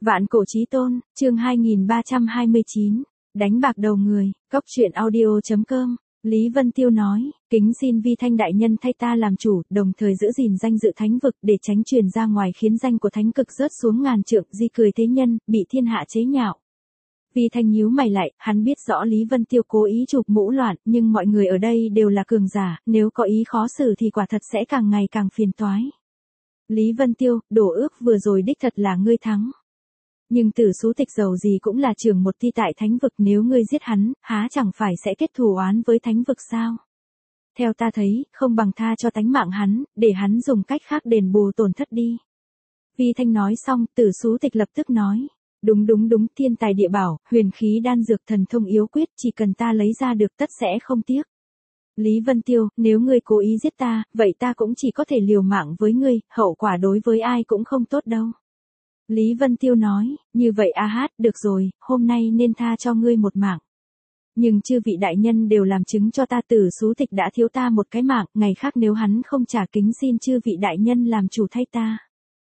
Vạn cổ chí tôn, chương 2329, đánh bạc đầu người, Cốc truyện audio.com. Lý Vân Tiêu nói, kính xin Vi Thanh đại nhân thay ta làm chủ, đồng thời giữ gìn danh dự thánh vực để tránh truyền ra ngoài khiến danh của thánh cực rớt xuống ngàn trượng, di cười thế nhân, bị thiên hạ chế nhạo. Vi Thanh nhíu mày lại, hắn biết rõ Lý Vân Tiêu cố ý chụp mũ loạn, nhưng mọi người ở đây đều là cường giả, nếu có ý khó xử thì quả thật sẽ càng ngày càng phiền toái. Lý Vân Tiêu, đổ ước vừa rồi đích thật là ngươi thắng. Nhưng Tử Sú Tịch dầu gì cũng là trưởng một ti tại thánh vực, nếu ngươi giết hắn, há chẳng phải sẽ kết thù oán với thánh vực sao? Theo ta thấy, không bằng tha cho tánh mạng hắn, để hắn dùng cách khác đền bù tổn thất đi. Vi Thanh nói xong, Tử Sú Tịch lập tức nói. Đúng, thiên tài địa bảo, huyền khí đan dược thần thông yếu quyết, chỉ cần ta lấy ra được tất sẽ không tiếc. Lý Vân Tiêu, nếu ngươi cố ý giết ta, vậy ta cũng chỉ có thể liều mạng với ngươi, hậu quả đối với ai cũng không tốt đâu. Lý Vân Tiêu nói, như vậy được rồi, hôm nay nên tha cho ngươi một mạng. Nhưng chư vị đại nhân đều làm chứng cho ta, Tử Sú Tịch đã thiếu ta một cái mạng, ngày khác nếu hắn không trả, kính xin chư vị đại nhân làm chủ thay ta.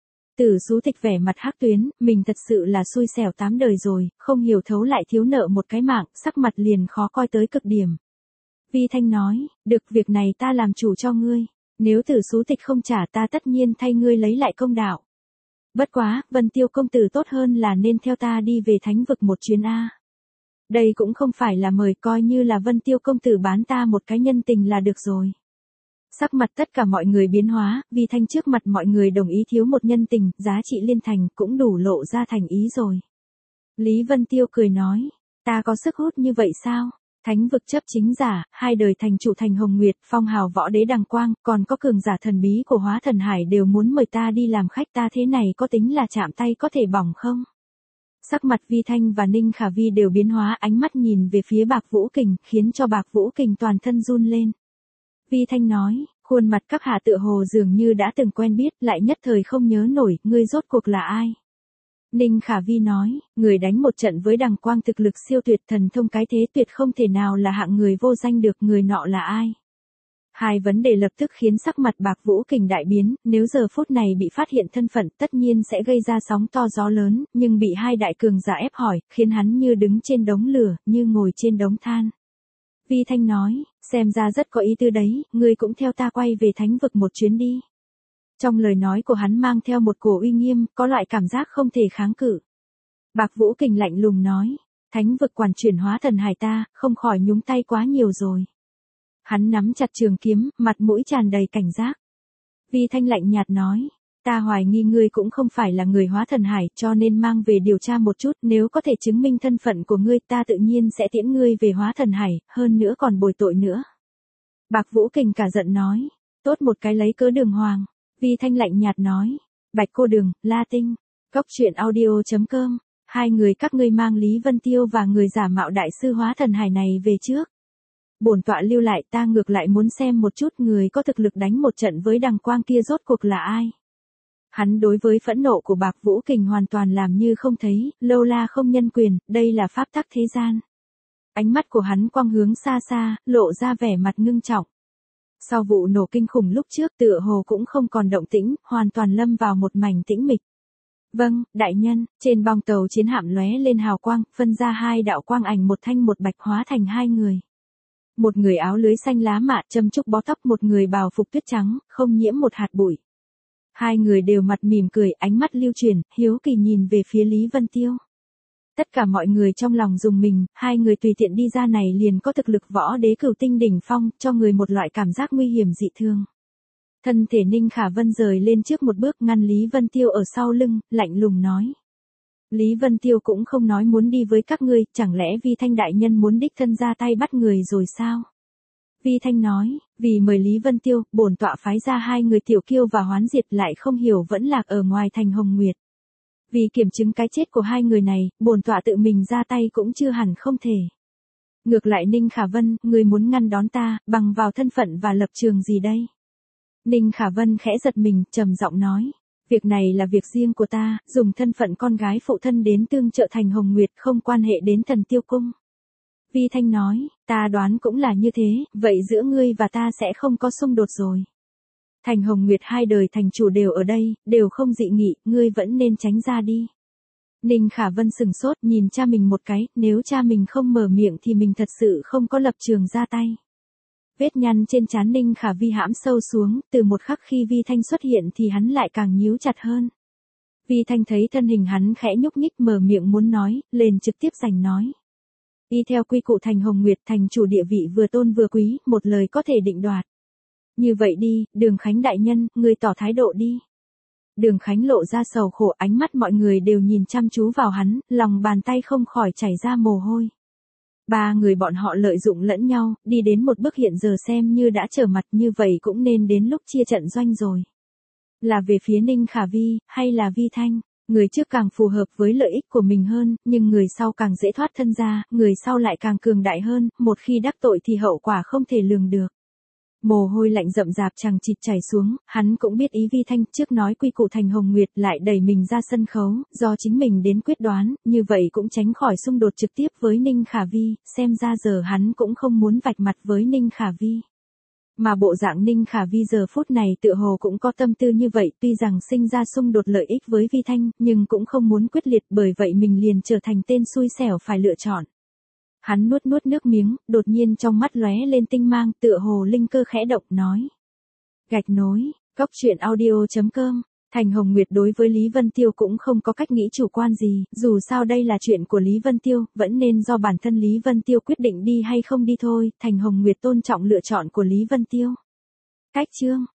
Tử Sú Tịch vẻ mặt hắc tuyến, mình thật sự là xui xẻo 8 đời rồi, không hiểu thấu lại thiếu nợ một cái mạng, sắc mặt liền khó coi tới cực điểm. Vi Thanh nói, được, việc này ta làm chủ cho ngươi, nếu Tử Sú Tịch không trả ta tất nhiên thay ngươi lấy lại công đạo. Bất quá, Vân Tiêu công tử tốt hơn là nên theo ta đi về thánh vực một chuyến a. Đây cũng không phải là mời, coi như là Vân Tiêu công tử bán ta một cái nhân tình là được rồi. Sắc mặt tất cả mọi người biến hóa, Vi Thanh trước mặt mọi người đồng ý thiếu một nhân tình, giá trị liên thành cũng đủ lộ ra thành ý rồi. Lý Vân Tiêu cười nói, ta có sức hút như vậy sao? Thánh vực chấp chính giả, 2 đời thành chủ thành Hồng Nguyệt, phong hào võ đế Đằng Quang, còn có cường giả thần bí của Hóa Thần Hải đều muốn mời ta đi làm khách, ta thế này có tính là chạm tay có thể bỏng không? Sắc mặt Vi Thanh và Ninh Khả Vi đều biến hóa, ánh mắt nhìn về phía Bạc Vũ Kình, khiến cho Bạc Vũ Kình toàn thân run lên. Vi Thanh nói, khuôn mặt các hạ tựa hồ dường như đã từng quen biết, lại nhất thời không nhớ nổi, ngươi rốt cuộc là ai? Ninh Khả Vi nói, người đánh một trận với Đằng Quang thực lực siêu tuyệt, thần thông cái thế tuyệt, không thể nào là hạng người vô danh được, người nọ là ai? Hai vấn đề lập tức khiến sắc mặt Bạc Vũ Kình đại biến, nếu giờ phút này bị phát hiện thân phận tất nhiên sẽ gây ra sóng to gió lớn, nhưng bị hai đại cường giả ép hỏi, khiến hắn như đứng trên đống lửa, như ngồi trên đống than. Vi Thanh nói, xem ra rất có ý tư đấy, ngươi cũng theo ta quay về thánh vực một chuyến đi. Trong lời nói của hắn mang theo một cổ uy nghiêm, có loại cảm giác không thể kháng cự. Bạc Vũ Kình lạnh lùng nói, thánh vực quản chuyển Hóa Thần Hải ta, không khỏi nhúng tay quá nhiều rồi. Hắn nắm chặt trường kiếm, mặt mũi tràn đầy cảnh giác. Vi Thanh lạnh nhạt nói, ta hoài nghi ngươi cũng không phải là người Hóa Thần Hải, cho nên mang về điều tra một chút, nếu có thể chứng minh thân phận của ngươi ta tự nhiên sẽ tiễn ngươi về Hóa Thần Hải, hơn nữa còn bồi tội nữa. Bạc Vũ Kình cả giận nói, tốt một cái lấy cớ đường hoàng. Vi Thanh lạnh nhạt nói, Bạch cô đường, La Tinh, Cốc truyện audio.com, hai người các ngươi mang Lý Vân Tiêu và người giả mạo đại sư Hóa Thần Hải này về trước. Bổn tọa lưu lại, ta ngược lại muốn xem một chút người có thực lực đánh một trận với Đằng Quang kia rốt cuộc là ai. Hắn đối với phẫn nộ của Bạc Vũ Kình hoàn toàn làm như không thấy, lâu la không nhân quyền, đây là pháp tắc thế gian. Ánh mắt của hắn quang hướng xa xa, lộ ra vẻ mặt ngưng trọng. Sau vụ nổ kinh khủng lúc trước, tựa hồ cũng không còn động tĩnh, hoàn toàn lâm vào một mảnh tĩnh mịch. Vâng, đại nhân, trên bong tàu chiến hạm lóe lên hào quang, phân ra hai đạo quang ảnh, một thanh một bạch hóa thành hai người. Một người áo lưới xanh lá mạ châm trúc bó tóc, một người bào phục tuyết trắng, không nhiễm một hạt bụi. Hai người đều mặt mỉm cười, ánh mắt lưu chuyển, hiếu kỳ nhìn về phía Lý Vân Tiêu. Tất cả mọi người trong lòng rùng mình, hai người tùy tiện đi ra này liền có thực lực võ đế cửu tinh đỉnh phong, cho người một loại cảm giác nguy hiểm dị thường. Thân thể Ninh Khả Vân rời lên trước một bước, ngăn Lý Vân Tiêu ở sau lưng, lạnh lùng nói. Lý Vân Tiêu cũng không nói muốn đi với các ngươi, chẳng lẽ Vi Thanh đại nhân muốn đích thân ra tay bắt người rồi sao? Vi Thanh nói, vì mời Lý Vân Tiêu, bổn tọa phái ra hai người Tiểu Kiêu và Hoán Diệt, lại không hiểu vẫn lạc ở ngoài thành Hồng Nguyệt. Vì kiểm chứng cái chết của hai người này, bổn tọa tự mình ra tay cũng chưa hẳn không thể. Ngược lại Ninh Khả Vân, người muốn ngăn đón ta, bằng vào thân phận và lập trường gì đây? Ninh Khả Vân khẽ giật mình, trầm giọng nói, việc này là việc riêng của ta, dùng thân phận con gái phụ thân đến tương trợ thành Hồng Nguyệt, không quan hệ đến Thần Tiêu Cung. Vi Thanh nói, ta đoán cũng là như thế, vậy giữa ngươi và ta sẽ không có xung đột rồi. Thành Hồng Nguyệt 2 đời thành chủ đều ở đây, đều không dị nghị, ngươi vẫn nên tránh ra đi. Ninh Khả Vân sừng sốt nhìn cha mình một cái, nếu cha mình không mở miệng thì mình thật sự không có lập trường ra tay. Vết nhăn trên trán Ninh Khả Vi hãm sâu xuống, từ một khắc khi Vi Thanh xuất hiện thì hắn lại càng nhíu chặt hơn. Vi Thanh thấy thân hình hắn khẽ nhúc nhích mở miệng muốn nói, liền trực tiếp giành nói. Y theo quy củ Thành Hồng Nguyệt thành chủ địa vị vừa tôn vừa quý, một lời có thể định đoạt. Như vậy đi, Đường Khánh đại nhân, người tỏ thái độ đi. Đường Khánh lộ ra sầu khổ, ánh mắt mọi người đều nhìn chăm chú vào hắn, lòng bàn tay không khỏi chảy ra mồ hôi. Ba người bọn họ lợi dụng lẫn nhau, đi đến một bước hiện giờ xem như đã trở mặt, như vậy cũng nên đến lúc chia trận doanh rồi. Là về phía Ninh Khả Vi, hay là Vi Thanh? Người trước càng phù hợp với lợi ích của mình hơn, nhưng người sau càng dễ thoát thân ra, người sau lại càng cường đại hơn, một khi đắc tội thì hậu quả không thể lường được. Mồ hôi lạnh rậm rạp chằng chịt chảy xuống, hắn cũng biết ý Vi Thanh trước nói quy củ Thành Hồng Nguyệt lại đẩy mình ra sân khấu, do chính mình đến quyết đoán, như vậy cũng tránh khỏi xung đột trực tiếp với Ninh Khả Vi, xem ra giờ hắn cũng không muốn vạch mặt với Ninh Khả Vi. Mà bộ dạng Ninh Khả Vi giờ phút này tựa hồ cũng có tâm tư như vậy, tuy rằng sinh ra xung đột lợi ích với Vi Thanh, nhưng cũng không muốn quyết liệt, bởi vậy mình liền trở thành tên xui xẻo phải lựa chọn. Hắn nuốt nuốt nước miếng, đột nhiên trong mắt lóe lên tinh mang, tựa hồ linh cơ khẽ động, nói. Gạch nối, coctruyện.audio.com. Thành Hồng Nguyệt đối với Lý Vân Tiêu cũng không có cách nghĩ chủ quan gì, dù sao đây là chuyện của Lý Vân Tiêu, vẫn nên do bản thân Lý Vân Tiêu quyết định đi hay không đi thôi, Thành Hồng Nguyệt tôn trọng lựa chọn của Lý Vân Tiêu. Cách chương